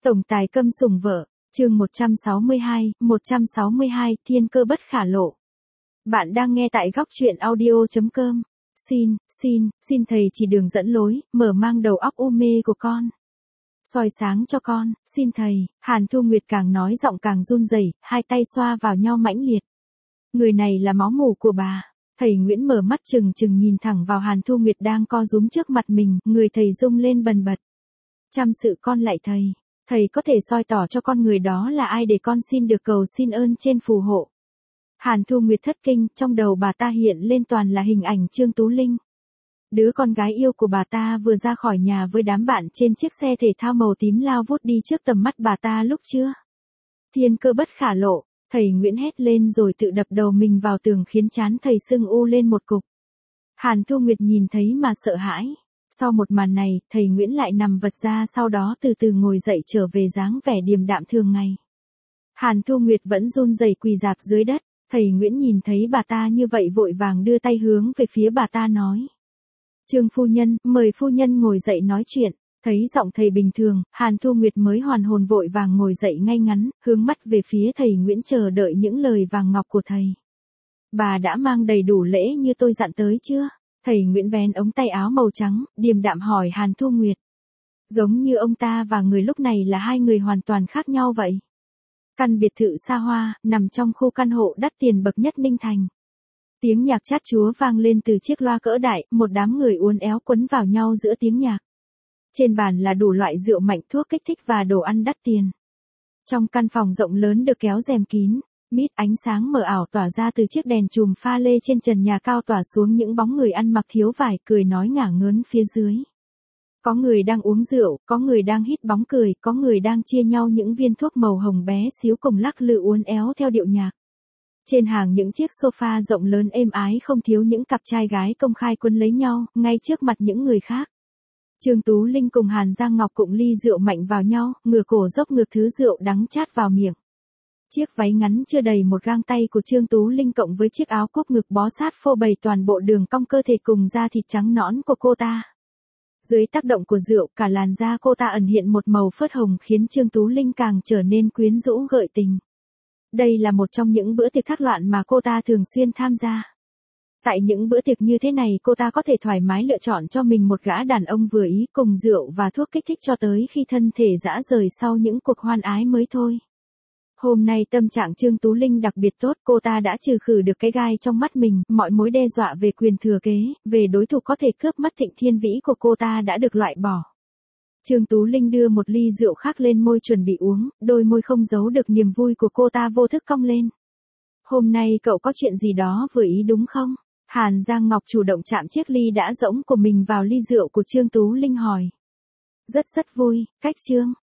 Tổng tài câm sủng vợ, chương 162, thiên cơ bất khả lộ. Bạn đang nghe tại góc truyện audio.com. Xin thầy chỉ đường dẫn lối, mở mang đầu óc u mê của con. Soi sáng cho con, xin thầy. Hàn Thu Nguyệt càng nói giọng càng run rẩy, hai tay xoa vào nhau mãnh liệt. Người này là máu mủ của bà. Thầy Nguyễn mở mắt trừng trừng nhìn thẳng vào Hàn Thu Nguyệt đang co rúm trước mặt mình, người thầy rung lên bần bật. Chăm sự con lại thầy. Thầy có thể soi tỏ cho con người đó là ai để con xin được cầu xin ơn trên phù hộ. Hàn Thu Nguyệt thất kinh, trong đầu bà ta hiện lên toàn là hình ảnh Trương Tú Linh. Đứa con gái yêu của bà ta vừa ra khỏi nhà với đám bạn trên chiếc xe thể thao màu tím lao vút đi trước tầm mắt bà ta lúc trưa. Thiên cơ bất khả lộ, thầy Nguyễn hét lên rồi tự đập đầu mình vào tường khiến trán thầy sưng u lên một cục. Hàn Thu Nguyệt nhìn thấy mà sợ hãi. Sau một màn này, thầy Nguyễn lại nằm vật ra sau đó từ từ ngồi dậy trở về dáng vẻ điềm đạm thường ngày. Hàn Thu Nguyệt vẫn run rẩy quỳ rạp dưới đất, thầy Nguyễn nhìn thấy bà ta như vậy vội vàng đưa tay hướng về phía bà ta nói. Trương phu nhân, mời phu nhân ngồi dậy nói chuyện. Thấy giọng thầy bình thường, Hàn Thu Nguyệt mới hoàn hồn vội vàng ngồi dậy ngay ngắn, hướng mắt về phía thầy Nguyễn chờ đợi những lời vàng ngọc của thầy. Bà đã mang đầy đủ lễ như tôi dặn tới chưa? Thầy Nguyễn vén ống tay áo màu trắng, điềm đạm hỏi Hàn Thu Nguyệt. Giống như ông ta và người lúc này là hai người hoàn toàn khác nhau vậy. Căn biệt thự xa hoa, nằm trong khu căn hộ đắt tiền bậc nhất Ninh Thành. Tiếng nhạc chát chúa vang lên từ chiếc loa cỡ đại, một đám người uốn éo quấn vào nhau giữa tiếng nhạc. Trên bàn là đủ loại rượu mạnh, thuốc kích thích và đồ ăn đắt tiền. Trong căn phòng rộng lớn được kéo rèm kín, mít ánh sáng mờ ảo tỏa ra từ chiếc đèn chùm pha lê trên trần nhà cao tỏa xuống những bóng người ăn mặc thiếu vải cười nói ngả ngớn phía dưới. Có người đang uống rượu, có người đang hít bóng cười, có người đang chia nhau những viên thuốc màu hồng bé xíu cùng lắc lư uốn éo theo điệu nhạc. Trên hàng những chiếc sofa rộng lớn êm ái không thiếu những cặp trai gái công khai quấn lấy nhau, ngay trước mặt những người khác. Trương Tú Linh cùng Hàn Giang Ngọc cụng ly rượu mạnh vào nhau, ngửa cổ dốc ngược thứ rượu đắng chát vào miệng. Chiếc váy ngắn chưa đầy một gang tay của Trương Tú Linh cộng với chiếc áo cúc ngực bó sát phô bày toàn bộ đường cong cơ thể cùng da thịt trắng nõn của cô ta. Dưới tác động của rượu, cả làn da cô ta ẩn hiện một màu phớt hồng khiến Trương Tú Linh càng trở nên quyến rũ gợi tình. Đây là một trong những bữa tiệc thác loạn mà cô ta thường xuyên tham gia. Tại những bữa tiệc như thế này cô ta có thể thoải mái lựa chọn cho mình một gã đàn ông vừa ý cùng rượu và thuốc kích thích cho tới khi thân thể rã rời sau những cuộc hoan ái mới thôi. Hôm nay tâm trạng Trương Tú Linh đặc biệt tốt, cô ta đã trừ khử được cái gai trong mắt mình, mọi mối đe dọa về quyền thừa kế, về đối thủ có thể cướp mất Thịnh Thiên Vĩ của cô ta đã được loại bỏ. Trương Tú Linh đưa một ly rượu khác lên môi chuẩn bị uống, đôi môi không giấu được niềm vui của cô ta vô thức cong lên. Hôm nay cậu có chuyện gì đó vừa ý đúng không? Hàn Giang Ngọc chủ động chạm chiếc ly đã rỗng của mình vào ly rượu của Trương Tú Linh hỏi. Rất vui, cách Trương.